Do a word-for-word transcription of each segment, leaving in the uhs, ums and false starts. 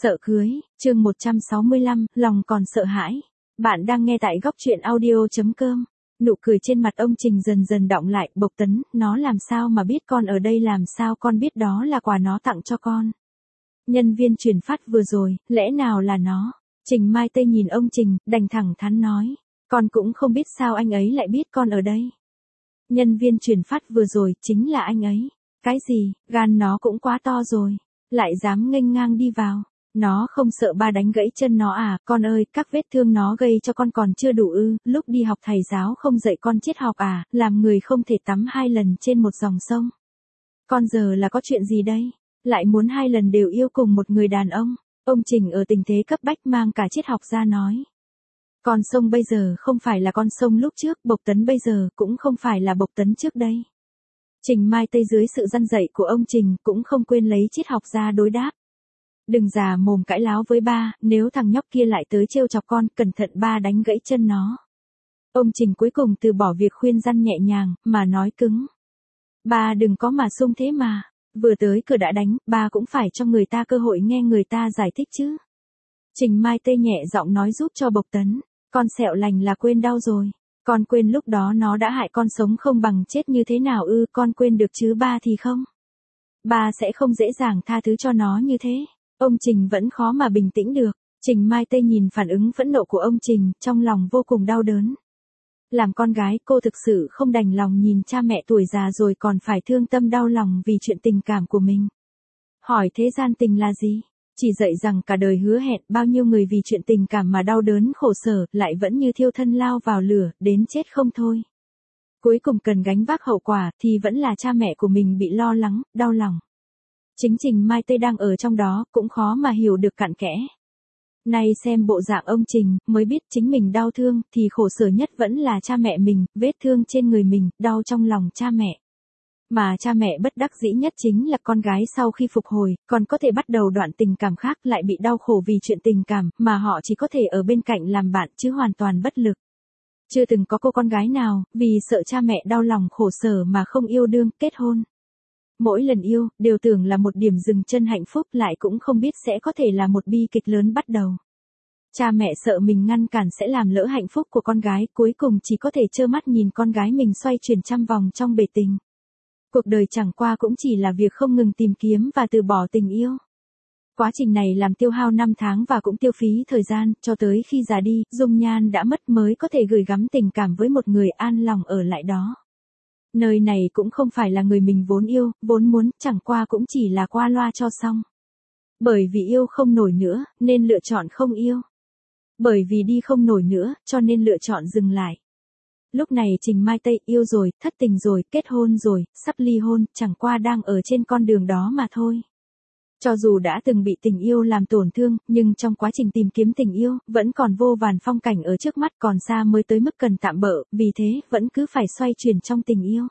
Sợ cưới, chương một trăm sáu mươi lăm, lòng còn sợ hãi. Bạn đang nghe tại góc truyện audio.com. Nụ cười trên mặt ông Trình dần dần đọng lại. Bộc Tấn, nó làm sao mà biết con ở đây, làm sao con biết đó là quà nó tặng cho con. Nhân viên chuyển phát vừa rồi, lẽ nào là nó? Trình Mai Tây nhìn ông Trình, đành thẳng thắn nói. Con cũng không biết sao anh ấy lại biết con ở đây. Nhân viên chuyển phát vừa rồi, chính là anh ấy. Cái gì, gan nó cũng quá to rồi. Lại dám nghênh ngang đi vào. Nó không sợ ba đánh gãy chân nó à? Con ơi, các vết thương nó gây cho con còn chưa đủ ư? Lúc đi học thầy giáo không dạy con triết học à? Làm người không thể tắm hai lần trên một dòng sông. Con giờ là có chuyện gì đây? Lại muốn hai lần đều yêu cùng một người đàn ông. Ông Trình ở tình thế cấp bách mang cả triết học ra nói. Con sông bây giờ không phải là con sông lúc trước, Bộc Tấn bây giờ cũng không phải là Bộc Tấn trước đây. Trình Mai Tây dưới sự răn dạy của ông Trình cũng không quên lấy triết học ra đối đáp. Đừng già mồm cãi láo với ba, nếu thằng nhóc kia lại tới trêu chọc con, cẩn thận ba đánh gãy chân nó. Ông Trình cuối cùng từ bỏ việc khuyên răn nhẹ nhàng, mà nói cứng. Ba đừng có mà xung thế mà, vừa tới cửa đã đánh, ba cũng phải cho người ta cơ hội nghe người ta giải thích chứ. Trình Mai Tây nhẹ giọng nói giúp cho Bộc Tấn, con sẹo lành là quên đau rồi. Con quên lúc đó nó đã hại con sống không bằng chết như thế nào ư? Con quên được chứ ba thì không. Ba sẽ không dễ dàng tha thứ cho nó như thế. Ông Trình vẫn khó mà bình tĩnh được. Trình Mai Tây nhìn phản ứng phẫn nộ của ông Trình, trong lòng vô cùng đau đớn. Làm con gái, cô thực sự không đành lòng nhìn cha mẹ tuổi già rồi còn phải thương tâm đau lòng vì chuyện tình cảm của mình. Hỏi thế gian tình là gì? Chỉ dạy rằng cả đời hứa hẹn, bao nhiêu người vì chuyện tình cảm mà đau đớn khổ sở, lại vẫn như thiêu thân lao vào lửa, đến chết không thôi. Cuối cùng cần gánh vác hậu quả, thì vẫn là cha mẹ của mình bị lo lắng, đau lòng. Chính Trình Mai Tây đang ở trong đó, cũng khó mà hiểu được cặn kẽ. Nay xem bộ dạng ông Trình, mới biết chính mình đau thương, thì khổ sở nhất vẫn là cha mẹ mình, vết thương trên người mình, đau trong lòng cha mẹ. Mà cha mẹ bất đắc dĩ nhất chính là con gái sau khi phục hồi, còn có thể bắt đầu đoạn tình cảm khác lại bị đau khổ vì chuyện tình cảm, mà họ chỉ có thể ở bên cạnh làm bạn chứ hoàn toàn bất lực. Chưa từng có cô con gái nào, vì sợ cha mẹ đau lòng khổ sở mà không yêu đương, kết hôn. Mỗi lần yêu, đều tưởng là một điểm dừng chân hạnh phúc, lại cũng không biết sẽ có thể là một bi kịch lớn bắt đầu. Cha mẹ sợ mình ngăn cản sẽ làm lỡ hạnh phúc của con gái, cuối cùng chỉ có thể trơ mắt nhìn con gái mình xoay chuyển trăm vòng trong bể tình. Cuộc đời chẳng qua cũng chỉ là việc không ngừng tìm kiếm và từ bỏ tình yêu. Quá trình này làm tiêu hao năm tháng và cũng tiêu phí thời gian, cho tới khi già đi, dung nhan đã mất mới có thể gửi gắm tình cảm với một người an lòng ở lại đó. Nơi này cũng không phải là người mình vốn yêu, vốn muốn, chẳng qua cũng chỉ là qua loa cho xong. Bởi vì yêu không nổi nữa, nên lựa chọn không yêu. Bởi vì đi không nổi nữa, cho nên lựa chọn dừng lại. Lúc này Trình Mai Tây yêu rồi, thất tình rồi, kết hôn rồi, sắp ly hôn, chẳng qua đang ở trên con đường đó mà thôi. Cho dù đã từng bị tình yêu làm tổn thương, nhưng trong quá trình tìm kiếm tình yêu, vẫn còn vô vàn phong cảnh ở trước mắt, còn xa mới tới mức cần tạm bợ, vì thế, vẫn cứ phải xoay chuyển trong tình yêu.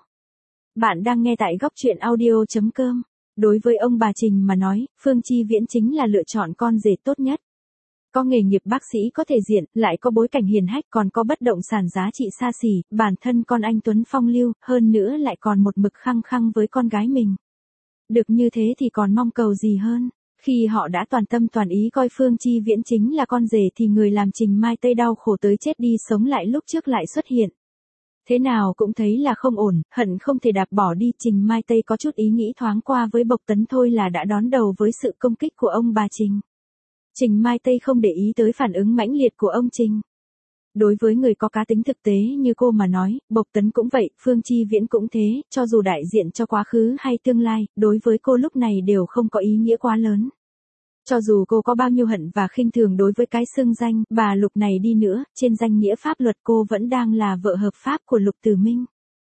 Bạn đang nghe tại góc truyện audio.com. Đối với ông bà Trình mà nói, Phương Chi Viễn chính là lựa chọn con rể tốt nhất. Có nghề nghiệp bác sĩ có thể diện, lại có bối cảnh hiền hách, còn có bất động sản giá trị xa xỉ, bản thân con anh tuấn phong lưu, hơn nữa lại còn một mực khăng khăng với con gái mình. Được như thế thì còn mong cầu gì hơn. Khi họ đã toàn tâm toàn ý coi Phương Chi Viễn chính là con rể thì người làm Trình Mai Tây đau khổ tới chết đi sống lại lúc trước lại xuất hiện. Thế nào cũng thấy là không ổn, hận không thể đạp bỏ đi. Trình Mai Tây có chút ý nghĩ thoáng qua với Bộc Tấn thôi là đã đón đầu với sự công kích của ông bà Trình. Trình Mai Tây không để ý tới phản ứng mãnh liệt của ông Trình. Đối với người có cá tính thực tế như cô mà nói, Bộc Tấn cũng vậy, Phương Chi Viễn cũng thế, cho dù đại diện cho quá khứ hay tương lai, đối với cô lúc này đều không có ý nghĩa quá lớn. Cho dù cô có bao nhiêu hận và khinh thường đối với cái xưng danh bà Lục này đi nữa, trên danh nghĩa pháp luật cô vẫn đang là vợ hợp pháp của Lục Tử Minh.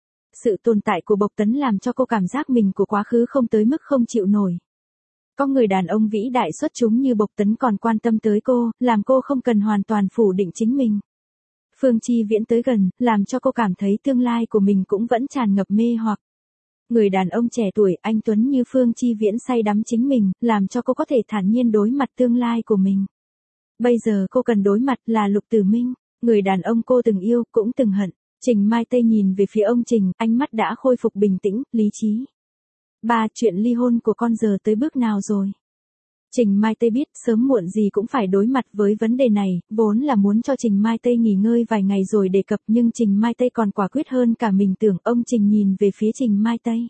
Sự tồn tại của Bộc Tấn làm cho cô cảm giác mình của quá khứ không tới mức không chịu nổi. Có người đàn ông vĩ đại xuất chúng như Bộc Tấn còn quan tâm tới cô, làm cô không cần hoàn toàn phủ định chính mình. Phương Chi Viễn tới gần, làm cho cô cảm thấy tương lai của mình cũng vẫn tràn ngập mê hoặc. Người đàn ông trẻ tuổi, anh tuấn như Phương Chi Viễn say đắm chính mình, làm cho cô có thể thản nhiên đối mặt tương lai của mình. Bây giờ cô cần đối mặt là Lục Tử Minh, người đàn ông cô từng yêu, cũng từng hận. Trình Mai Tây nhìn về phía ông Trình, ánh mắt đã khôi phục bình tĩnh, lý trí. Ba, chuyện ly hôn của con giờ tới bước nào rồi? Trình Mai Tây biết sớm muộn gì cũng phải đối mặt với vấn đề này, vốn là muốn cho Trình Mai Tây nghỉ ngơi vài ngày rồi đề cập nhưng Trình Mai Tây còn quả quyết hơn cả mình tưởng. Ông Trình nhìn về phía Trình Mai Tây.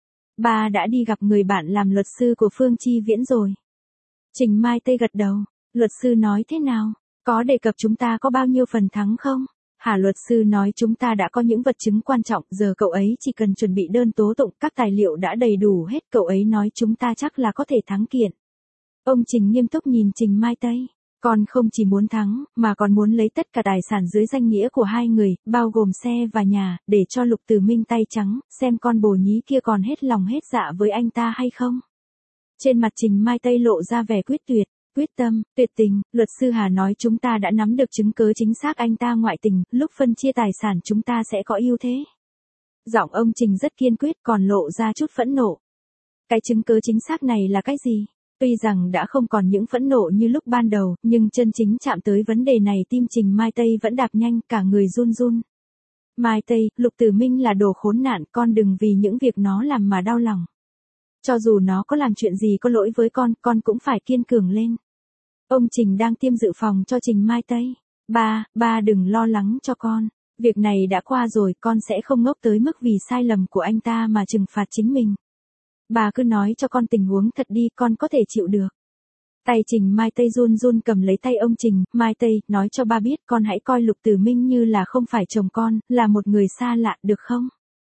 Ba đã đi gặp người bạn làm luật sư của Phương Chi Viễn rồi. Trình Mai Tây gật đầu. Luật sư nói thế nào? Có đề cập chúng ta có bao nhiêu phần thắng không? Hả, luật sư nói chúng ta đã có những vật chứng quan trọng, giờ cậu ấy chỉ cần chuẩn bị đơn tố tụng, các tài liệu đã đầy đủ hết, cậu ấy nói chúng ta chắc là có thể thắng kiện. Ông Trình nghiêm túc nhìn Trình Mai Tây. Con không chỉ muốn thắng, mà còn muốn lấy tất cả tài sản dưới danh nghĩa của hai người, bao gồm xe và nhà, để cho Lục Tử Minh tay trắng, xem con bồ nhí kia còn hết lòng hết dạ với anh ta hay không. Trên mặt Trình Mai Tây lộ ra vẻ quyết tuyệt, quyết tâm, tuyệt tình. Luật sư Hà nói chúng ta đã nắm được chứng cứ chính xác anh ta ngoại tình, lúc phân chia tài sản chúng ta sẽ có ưu thế. Giọng ông Trình rất kiên quyết, còn lộ ra chút phẫn nộ. Cái chứng cứ chính xác này là cái gì? Tuy rằng đã không còn những phẫn nộ như lúc ban đầu, nhưng chân chính chạm tới vấn đề này tim Trình Mai Tây vẫn đạp nhanh, cả người run run. Mai Tây, Lục Tử Minh là đồ khốn nạn, con đừng vì những việc nó làm mà đau lòng. Cho dù nó có làm chuyện gì có lỗi với con, con cũng phải kiên cường lên. Ông Trình đang tiêm dự phòng cho Trình Mai Tây. Ba, ba đừng lo lắng cho con. Việc này đã qua rồi, con sẽ không ngốc tới mức vì sai lầm của anh ta mà trừng phạt chính mình. Bà cứ nói cho con tình huống thật đi, con có thể chịu được. Tay Trình Mai Tây run run cầm lấy tay ông Trình. Mai Tây, nói cho ba biết con hãy coi Lục Tử Minh như là không phải chồng con, là một người xa lạ, được không?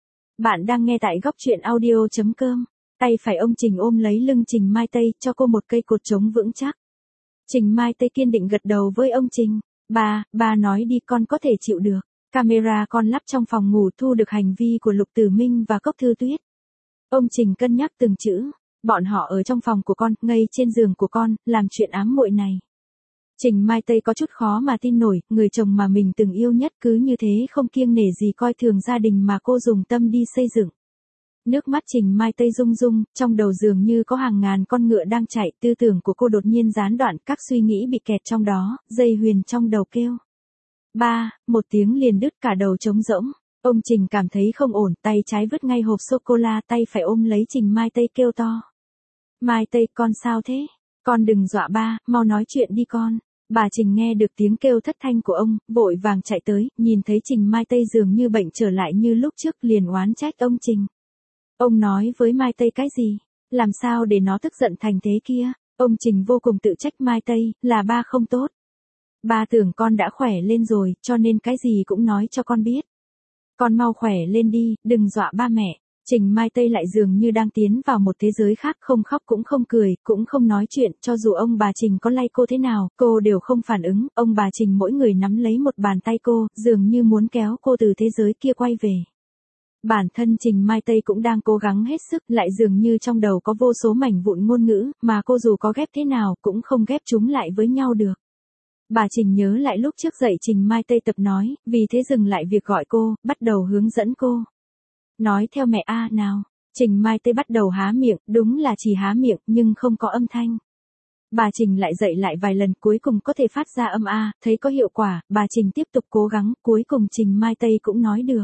Bạn đang nghe tại góc truyện audio chấm com. Tay phải ông Trình ôm lấy lưng Trình Mai Tây, cho cô một cây cột chống vững chắc. Trình Mai Tây kiên định gật đầu với ông Trình. Ba, ba nói đi, con có thể chịu được. Camera con lắp trong phòng ngủ thu được hành vi của Lục Tử Minh và Cốc Thư Tuyết. Ông Trình cân nhắc từng chữ. Bọn họ ở trong phòng của con, ngay trên giường của con, làm chuyện ám muội này. Trình Mai Tây có chút khó mà tin nổi, người chồng mà mình từng yêu nhất cứ như thế không kiêng nể gì coi thường gia đình mà cô dùng tâm đi xây dựng. Nước mắt Trình Mai Tây rung rung, trong đầu dường như có hàng ngàn con ngựa đang chạy, tư tưởng của cô đột nhiên gián đoạn, các suy nghĩ bị kẹt trong đó, dây huyền trong đầu kêu. Ba, một tiếng liền đứt, cả đầu trống rỗng. Ông Trình cảm thấy không ổn, tay trái vứt ngay hộp sô-cô-la, tay phải ôm lấy Trình Mai Tây kêu to. Mai Tây, con sao thế? Con đừng dọa ba, mau nói chuyện đi con. Bà Trình nghe được tiếng kêu thất thanh của ông, vội vàng chạy tới, nhìn thấy Trình Mai Tây dường như bệnh trở lại như lúc trước, liền oán trách ông Trình. Ông nói với Mai Tây cái gì? Làm sao để nó tức giận thành thế kia? Ông Trình vô cùng tự trách Mai Tây, là ba không tốt. Ba tưởng con đã khỏe lên rồi, cho nên cái gì cũng nói cho con biết. Con mau khỏe lên đi, đừng dọa ba mẹ. Trình Mai Tây lại dường như đang tiến vào một thế giới khác, không khóc cũng không cười, cũng không nói chuyện, cho dù ông bà Trình có lay cô thế nào, cô đều không phản ứng, ông bà Trình mỗi người nắm lấy một bàn tay cô, dường như muốn kéo cô từ thế giới kia quay về. Bản thân Trình Mai Tây cũng đang cố gắng hết sức, lại dường như trong đầu có vô số mảnh vụn ngôn ngữ, mà cô dù có ghép thế nào, cũng không ghép chúng lại với nhau được. Bà Trình nhớ lại lúc trước dạy Trình Mai Tây tập nói, vì thế dừng lại việc gọi cô, bắt đầu hướng dẫn cô. Nói theo mẹ A nào. Trình Mai Tây bắt đầu há miệng, đúng là chỉ há miệng, nhưng không có âm thanh. Bà Trình lại dạy lại vài lần, cuối cùng có thể phát ra âm A, thấy có hiệu quả, bà Trình tiếp tục cố gắng, cuối cùng Trình Mai Tây cũng nói được.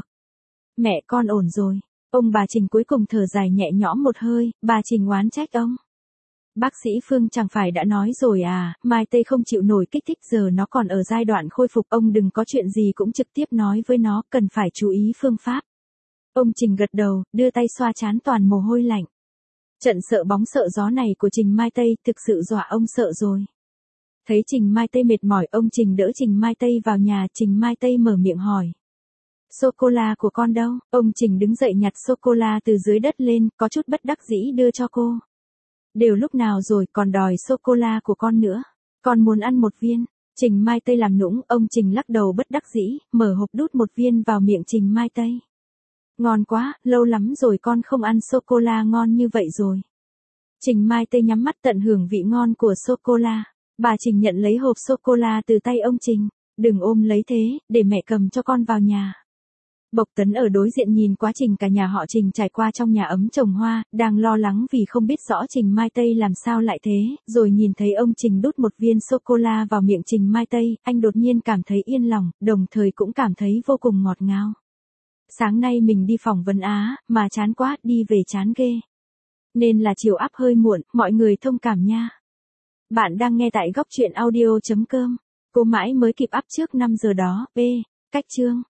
Mẹ con ổn rồi. Ông bà Trình cuối cùng thở dài nhẹ nhõm một hơi, bà Trình oán trách ông. Bác sĩ Phương chẳng phải đã nói rồi à, Mai Tây không chịu nổi kích thích, giờ nó còn ở giai đoạn khôi phục, ông đừng có chuyện gì cũng trực tiếp nói với nó, cần phải chú ý phương pháp. Ông Trình gật đầu, đưa tay xoa trán toàn mồ hôi lạnh. Trận sợ bóng sợ gió này của Trình Mai Tây thực sự dọa ông sợ rồi. Thấy Trình Mai Tây mệt mỏi, ông Trình đỡ Trình Mai Tây vào nhà, Trình Mai Tây mở miệng hỏi. Sô-cô-la của con đâu? Ông Trình đứng dậy nhặt sô-cô-la từ dưới đất lên, có chút bất đắc dĩ đưa cho cô. Đều lúc nào rồi còn đòi sô-cô-la của con nữa. Con muốn ăn một viên. Trình Mai Tây làm nũng, ông Trình lắc đầu bất đắc dĩ, mở hộp đút một viên vào miệng Trình Mai Tây. Ngon quá, lâu lắm rồi con không ăn sô-cô-la ngon như vậy rồi. Trình Mai Tây nhắm mắt tận hưởng vị ngon của sô-cô-la. Bà Trình nhận lấy hộp sô-cô-la từ tay ông Trình. Đừng ôm lấy thế, để mẹ cầm cho con vào nhà. Bộc Tấn ở đối diện nhìn quá trình cả nhà họ Trình trải qua trong nhà ấm trồng hoa, đang lo lắng vì không biết rõ Trình Mai Tây làm sao lại thế, rồi nhìn thấy ông Trình đút một viên sô-cô-la vào miệng Trình Mai Tây, anh đột nhiên cảm thấy yên lòng, đồng thời cũng cảm thấy vô cùng ngọt ngào. Sáng nay mình đi phỏng vấn Á, mà chán quá, đi về chán ghê. Nên là chiều áp hơi muộn, mọi người thông cảm nha. Bạn đang nghe tại góc truyện audio chấm com. Cô mãi mới kịp up trước năm giờ đó. P. Cách chương.